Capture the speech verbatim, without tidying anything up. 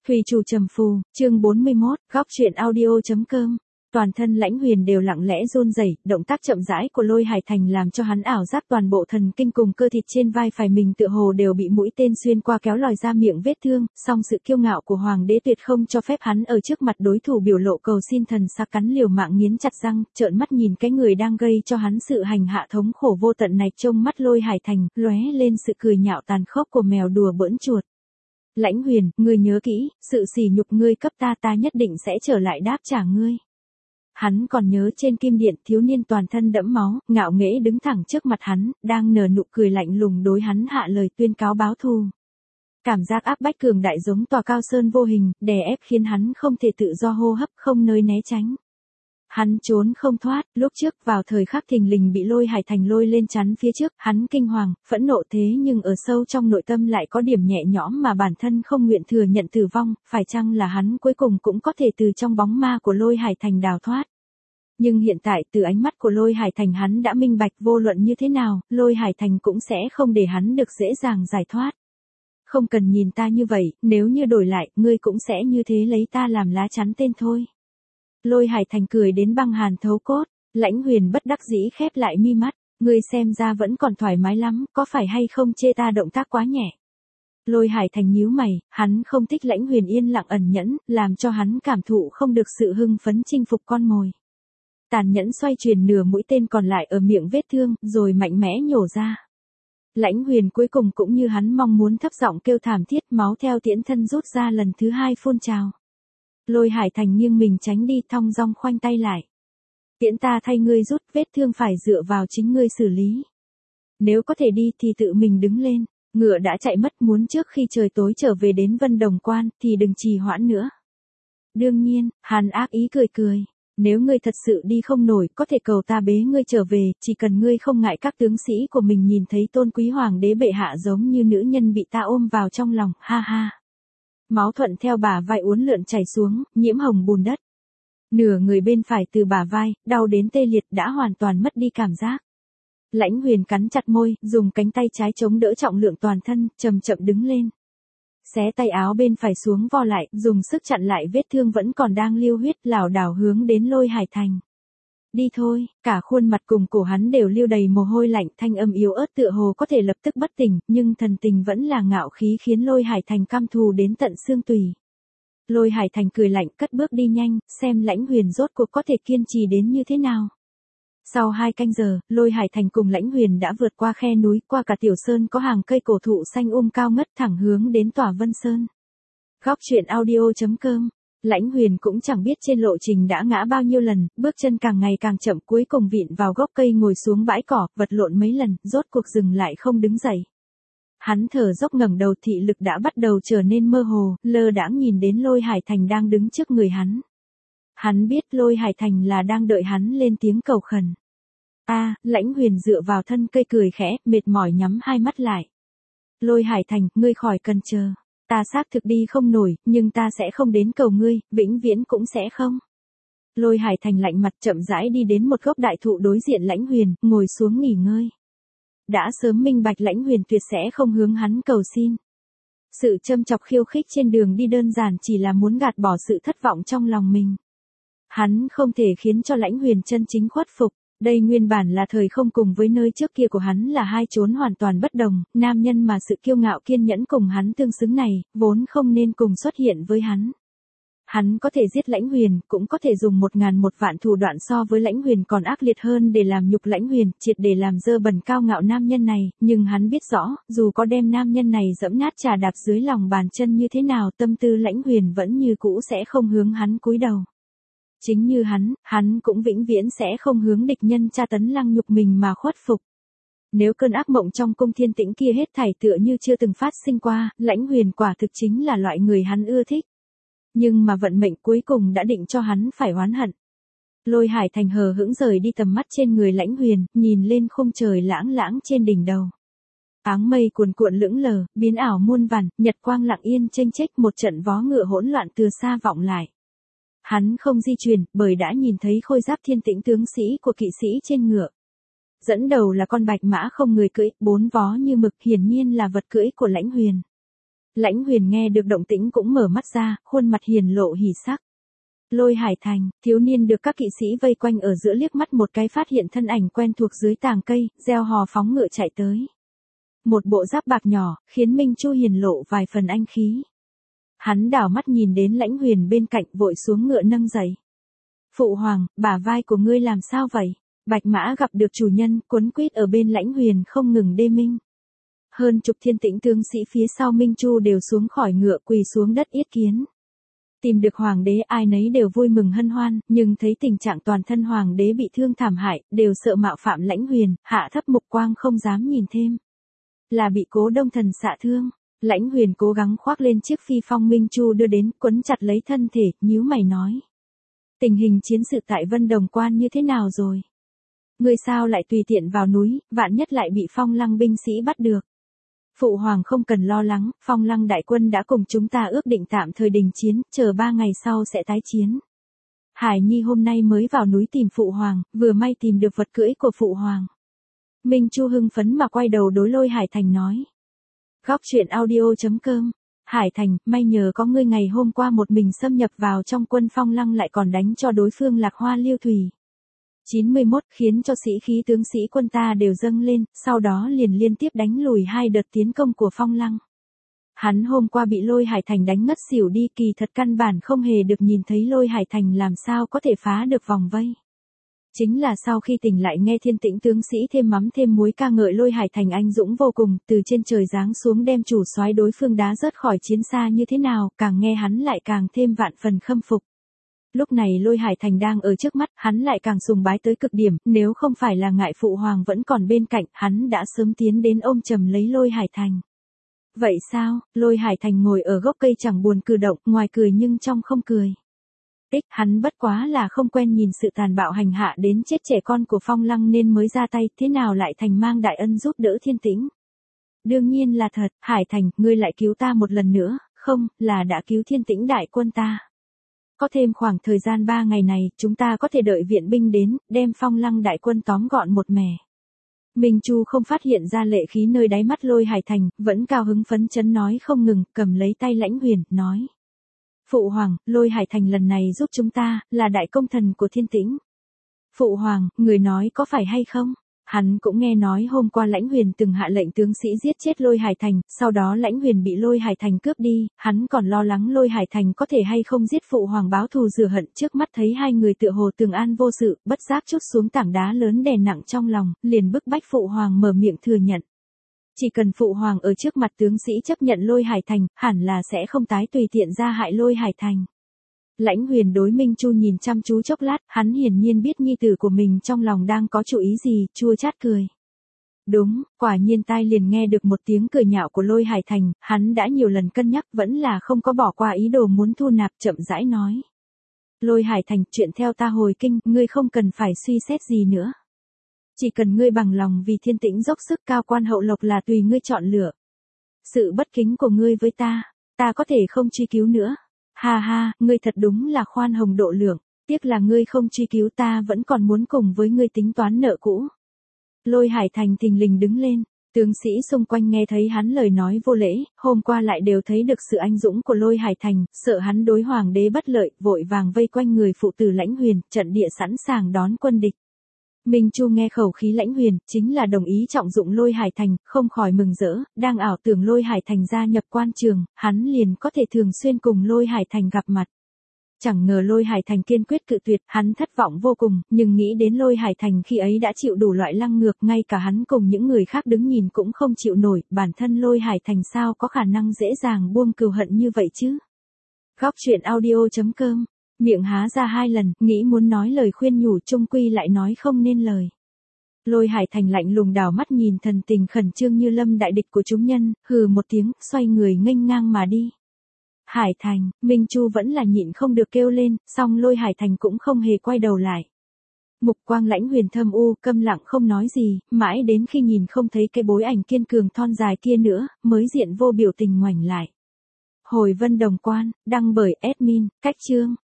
Thủy chủ trầm phù, chương bốn mươi mốt, góc truyện audio.com. Toàn thân Lãnh Huyền đều lặng lẽ run rẩy, động tác chậm rãi của Lôi Hải Thành làm cho hắn ảo giác toàn bộ thần kinh cùng cơ thịt trên vai phải mình tựa hồ đều bị mũi tên xuyên qua kéo lòi ra miệng vết thương, song sự kiêu ngạo của hoàng đế tuyệt không cho phép hắn ở trước mặt đối thủ biểu lộ cầu xin thần sắc, cắn liều mạng nghiến chặt răng, trợn mắt nhìn cái người đang gây cho hắn sự hành hạ thống khổ vô tận này. Trông mắt Lôi Hải Thành lóe lên sự cười nhạo tàn khốc của mèo đùa bỡn chuột. Lãnh Huyền, ngươi nhớ kỹ, sự sỉ nhục ngươi cấp ta ta nhất định sẽ trở lại đáp trả ngươi. Hắn còn nhớ trên kim điện thiếu niên toàn thân đẫm máu, ngạo nghễ đứng thẳng trước mặt hắn, đang nở nụ cười lạnh lùng đối hắn hạ lời tuyên cáo báo thù. Cảm giác áp bách cường đại giống tòa cao sơn vô hình, đè ép khiến hắn không thể tự do hô hấp, không nơi né tránh. Hắn trốn không thoát, lúc trước vào thời khắc thình lình bị Lôi Hải Thành lôi lên chắn phía trước, hắn kinh hoàng, phẫn nộ thế nhưng ở sâu trong nội tâm lại có điểm nhẹ nhõm mà bản thân không nguyện thừa nhận tử vong, phải chăng là hắn cuối cùng cũng có thể từ trong bóng ma của Lôi Hải Thành đào thoát. Nhưng hiện tại từ ánh mắt của Lôi Hải Thành hắn đã minh bạch vô luận như thế nào, Lôi Hải Thành cũng sẽ không để hắn được dễ dàng giải thoát. Không cần nhìn ta như vậy, nếu như đổi lại, ngươi cũng sẽ như thế lấy ta làm lá chắn tên thôi. Lôi Hải Thành cười đến băng hàn thấu cốt, Lãnh Huyền bất đắc dĩ khép lại mi mắt, ngươi xem ra vẫn còn thoải mái lắm, có phải hay không chê ta động tác quá nhẹ. Lôi Hải Thành nhíu mày, hắn không thích Lãnh Huyền yên lặng ẩn nhẫn, làm cho hắn cảm thụ không được sự hưng phấn chinh phục con mồi. Tàn nhẫn xoay chuyển nửa mũi tên còn lại ở miệng vết thương, rồi mạnh mẽ nhổ ra. Lãnh Huyền cuối cùng cũng như hắn mong muốn thấp giọng kêu thảm thiết, máu theo tiễn thân rút ra lần thứ hai phun trào. Lôi Hải Thành nghiêng mình tránh đi, thong dong khoanh tay lại. Tiễn ta thay ngươi rút, vết thương phải dựa vào chính ngươi xử lý. Nếu có thể đi thì tự mình đứng lên, ngựa đã chạy mất, muốn trước khi trời tối trở về đến Vân Đồng Quan thì đừng trì hoãn nữa. Đương nhiên, hắn ác ý cười cười. Nếu ngươi thật sự đi không nổi, có thể cầu ta bế ngươi trở về, chỉ cần ngươi không ngại các tướng sĩ của mình nhìn thấy tôn quý hoàng đế bệ hạ giống như nữ nhân bị ta ôm vào trong lòng, ha ha. Máu thuận theo bả vai uốn lượn chảy xuống, nhiễm hồng bùn đất. Nửa người bên phải từ bả vai, đau đến tê liệt, đã hoàn toàn mất đi cảm giác. Lãnh Huyền cắn chặt môi, dùng cánh tay trái chống đỡ trọng lượng toàn thân, chậm chậm đứng lên. Xé tay áo bên phải xuống vo lại, dùng sức chặn lại vết thương vẫn còn đang lưu huyết, lảo đảo hướng đến Lôi Hải Thành. Đi thôi, cả khuôn mặt cùng cổ hắn đều lưu đầy mồ hôi lạnh, thanh âm yếu ớt tựa hồ có thể lập tức bất tỉnh, nhưng thần tình vẫn là ngạo khí khiến Lôi Hải Thành căm thù đến tận xương tủy. Lôi Hải Thành cười lạnh, cất bước đi nhanh, xem Lãnh Huyền rốt cuộc có thể kiên trì đến như thế nào. Sau hai canh giờ, Lôi Hải Thành cùng Lãnh Huyền đã vượt qua khe núi, qua cả tiểu sơn có hàng cây cổ thụ xanh um cao ngất thẳng hướng đến tòa Vân Sơn. Góc truyện audio.com. Lãnh Huyền cũng chẳng biết trên lộ trình đã ngã bao nhiêu lần, bước chân càng ngày càng chậm, cuối cùng vịn vào gốc cây ngồi xuống bãi cỏ, vật lộn mấy lần, rốt cuộc dừng lại không đứng dậy. Hắn thở dốc ngẩng đầu, thị lực đã bắt đầu trở nên mơ hồ, lơ đãng nhìn đến Lôi Hải Thành đang đứng trước người hắn. Hắn biết Lôi Hải Thành là đang đợi hắn lên tiếng cầu khẩn. A, à, Lãnh Huyền dựa vào thân cây cười khẽ, mệt mỏi nhắm hai mắt lại. Lôi Hải Thành, ngươi khỏi cần chờ. Ta xác thực đi không nổi, nhưng ta sẽ không đến cầu ngươi, vĩnh viễn cũng sẽ không. Lôi Hải Thành lạnh mặt chậm rãi đi đến một gốc đại thụ đối diện Lãnh Huyền, ngồi xuống nghỉ ngơi. Đã sớm minh bạch Lãnh Huyền tuyệt sẽ không hướng hắn cầu xin. Sự châm chọc khiêu khích trên đường đi đơn giản chỉ là muốn gạt bỏ sự thất vọng trong lòng mình. Hắn không thể khiến cho Lãnh Huyền chân chính khuất phục. Đây nguyên bản là thời không cùng với nơi trước kia của hắn là hai chốn hoàn toàn bất đồng, nam nhân mà sự kiêu ngạo kiên nhẫn cùng hắn tương xứng này, vốn không nên cùng xuất hiện với hắn. Hắn có thể giết Lãnh Huyền, cũng có thể dùng một ngàn một vạn thủ đoạn so với Lãnh Huyền còn ác liệt hơn để làm nhục Lãnh Huyền, triệt để làm dơ bẩn cao ngạo nam nhân này, nhưng hắn biết rõ, dù có đem nam nhân này dẫm nát trà đạp dưới lòng bàn chân như thế nào, tâm tư Lãnh Huyền vẫn như cũ sẽ không hướng hắn cúi đầu. Chính như hắn, hắn cũng vĩnh viễn sẽ không hướng địch nhân tra tấn lăng nhục mình mà khuất phục. Nếu cơn ác mộng trong cung thiên tĩnh kia hết thảy tựa như chưa từng phát sinh qua, Lãnh Huyền quả thực chính là loại người hắn ưa thích. Nhưng mà vận mệnh cuối cùng đã định cho hắn phải oán hận. Lôi Hải Thành hờ hững rời đi tầm mắt trên người Lãnh Huyền, nhìn lên khung trời lãng lãng trên đỉnh đầu. Áng mây cuồn cuộn lững lờ, biến ảo muôn vàn, nhật quang lặng yên chênh chếch, một trận vó ngựa hỗn loạn từ xa vọng lại. Hắn không di chuyển, bởi đã nhìn thấy khôi giáp thiên tĩnh tướng sĩ của kỵ sĩ trên ngựa. Dẫn đầu là con bạch mã không người cưỡi, bốn vó như mực, hiển nhiên là vật cưỡi của Lãnh Huyền. Lãnh Huyền nghe được động tĩnh cũng mở mắt ra, khuôn mặt hiền lộ hỉ sắc. Lôi Hải Thành, thiếu niên được các kỵ sĩ vây quanh ở giữa liếc mắt một cái phát hiện thân ảnh quen thuộc dưới tàng cây, reo hò phóng ngựa chạy tới. Một bộ giáp bạc nhỏ, khiến Minh Chu hiền lộ vài phần anh khí. Hắn đảo mắt nhìn đến Lãnh Huyền bên cạnh vội xuống ngựa nâng dậy. Phụ hoàng, bả vai của ngươi làm sao vậy? Bạch mã gặp được chủ nhân, quấn quýt ở bên Lãnh Huyền không ngừng đê minh. Hơn chục thiên tĩnh tướng sĩ phía sau Minh Chu đều xuống khỏi ngựa quỳ xuống đất yết kiến. Tìm được hoàng đế ai nấy đều vui mừng hân hoan, nhưng thấy tình trạng toàn thân hoàng đế bị thương thảm hại, đều sợ mạo phạm Lãnh Huyền, hạ thấp mục quang không dám nhìn thêm. Là bị Cố Đông Thần xạ thương. Lãnh Huyền cố gắng khoác lên chiếc phi phong Minh Chu đưa đến, quấn chặt lấy thân thể, nhíu mày nói. Tình hình chiến sự tại Vân Đồng Quan như thế nào rồi? Ngươi sao lại tùy tiện vào núi, vạn nhất lại bị Phong Lăng binh sĩ bắt được. Phụ hoàng không cần lo lắng, Phong Lăng đại quân đã cùng chúng ta ước định tạm thời đình chiến, chờ ba ngày sau sẽ tái chiến. Hải Nhi hôm nay mới vào núi tìm phụ hoàng, vừa may tìm được vật cưỡi của phụ hoàng. Minh Chu hưng phấn mà quay đầu đối Lôi Hải Thành nói. Góc truyện audio chấm com. Hải Thành, may nhờ có ngươi ngày hôm qua một mình xâm nhập vào trong quân Phong Lăng lại còn đánh cho đối phương Lạc Hoa Liêu Thủy. chín mươi mốt khiến cho sĩ khí tướng sĩ quân ta đều dâng lên, sau đó liền liên tiếp đánh lùi hai đợt tiến công của Phong Lăng. Hắn hôm qua bị Lôi Hải Thành đánh ngất xỉu đi, kỳ thật căn bản không hề được nhìn thấy Lôi Hải Thành làm sao có thể phá được vòng vây. Chính là sau khi tỉnh lại nghe thiên tĩnh tướng sĩ thêm mắm thêm muối ca ngợi Lôi Hải Thành anh dũng vô cùng, từ trên trời giáng xuống đem chủ soái đối phương đá rớt khỏi chiến xa như thế nào, càng nghe hắn lại càng thêm vạn phần khâm phục. Lúc này Lôi Hải Thành đang ở trước mắt, hắn lại càng sùng bái tới cực điểm, nếu không phải là ngại phụ hoàng vẫn còn bên cạnh, hắn đã sớm tiến đến ôm chầm lấy Lôi Hải Thành. Vậy sao? Lôi Hải Thành ngồi ở gốc cây chẳng buồn cử động, ngoài cười nhưng trong không cười. Tích, hắn bất quá là không quen nhìn sự tàn bạo hành hạ đến chết trẻ con của Phong Lăng nên mới ra tay, thế nào lại thành mang đại ân giúp đỡ thiên tĩnh. Đương nhiên là thật, Hải Thành, ngươi lại cứu ta một lần nữa, không, là đã cứu thiên tĩnh đại quân ta. Có thêm khoảng thời gian ba ngày này, chúng ta có thể đợi viện binh đến, đem Phong Lăng đại quân tóm gọn một mẻ. Minh Chu không phát hiện ra lệ khí nơi đáy mắt Lôi Hải Thành, vẫn cao hứng phấn chấn nói không ngừng, cầm lấy tay Lãnh Huyền, nói. Phụ hoàng, Lôi Hải Thành lần này giúp chúng ta, là đại công thần của thiên tĩnh. Phụ hoàng, người nói có phải hay không? Hắn cũng nghe nói hôm qua Lãnh Huyền từng hạ lệnh tướng sĩ giết chết Lôi Hải Thành, sau đó Lãnh Huyền bị Lôi Hải Thành cướp đi, hắn còn lo lắng Lôi Hải Thành có thể hay không giết phụ hoàng báo thù rửa hận, trước mắt thấy hai người tựa hồ tường an vô sự, bất giác trút xuống tảng đá lớn đè nặng trong lòng, liền bức bách phụ hoàng mở miệng thừa nhận. Chỉ cần phụ hoàng ở trước mặt tướng sĩ chấp nhận Lôi Hải Thành, hẳn là sẽ không tái tùy tiện ra hại Lôi Hải Thành. Lãnh Huyền đối Minh Chu nhìn chăm chú chốc lát, hắn hiển nhiên biết nhi tử của mình trong lòng đang có chủ ý gì, chua chát cười. Đúng, quả nhiên tai liền nghe được một tiếng cười nhạo của Lôi Hải Thành, hắn đã nhiều lần cân nhắc vẫn là không có bỏ qua ý đồ muốn thu nạp, chậm rãi nói. Lôi Hải Thành, chuyện theo ta hồi kinh, ngươi không cần phải suy xét gì nữa. Chỉ cần ngươi bằng lòng vì thiên tĩnh dốc sức, cao quan hậu lộc là tùy ngươi chọn lựa. Sự bất kính của ngươi với ta, ta có thể không truy cứu nữa. Ha ha, ngươi thật đúng là khoan hồng độ lượng, tiếc là ngươi không truy cứu ta vẫn còn muốn cùng với ngươi tính toán nợ cũ. Lôi Hải Thành thình lình đứng lên, tướng sĩ xung quanh nghe thấy hắn lời nói vô lễ, hôm qua lại đều thấy được sự anh dũng của Lôi Hải Thành, sợ hắn đối hoàng đế bất lợi, vội vàng vây quanh người phụ tử Lãnh Huyền, trận địa sẵn sàng đón quân địch. Minh Chu nghe khẩu khí Lãnh Huyền, chính là đồng ý trọng dụng Lôi Hải Thành, không khỏi mừng rỡ, đang ảo tưởng Lôi Hải Thành gia nhập quan trường, hắn liền có thể thường xuyên cùng Lôi Hải Thành gặp mặt. Chẳng ngờ Lôi Hải Thành kiên quyết cự tuyệt, hắn thất vọng vô cùng, nhưng nghĩ đến Lôi Hải Thành khi ấy đã chịu đủ loại lăng ngược, ngay cả hắn cùng những người khác đứng nhìn cũng không chịu nổi, bản thân Lôi Hải Thành sao có khả năng dễ dàng buông cừu hận như vậy chứ. Góc truyện audio chấm com. Miệng há ra hai lần, nghĩ muốn nói lời khuyên nhủ chung quy lại nói không nên lời. Lôi Hải Thành lạnh lùng đảo mắt nhìn thần tình khẩn trương như lâm đại địch của chúng nhân, hừ một tiếng, xoay người nghênh ngang mà đi. Hải Thành, Minh Chu vẫn là nhịn không được kêu lên, song Lôi Hải Thành cũng không hề quay đầu lại. Mục quang Lãnh Huyền thâm u, câm lặng không nói gì, mãi đến khi nhìn không thấy cái bối ảnh kiên cường thon dài kia nữa, mới diện vô biểu tình ngoảnh lại. Hồi Vân Đồng Quan, đăng bởi admin, cách chương.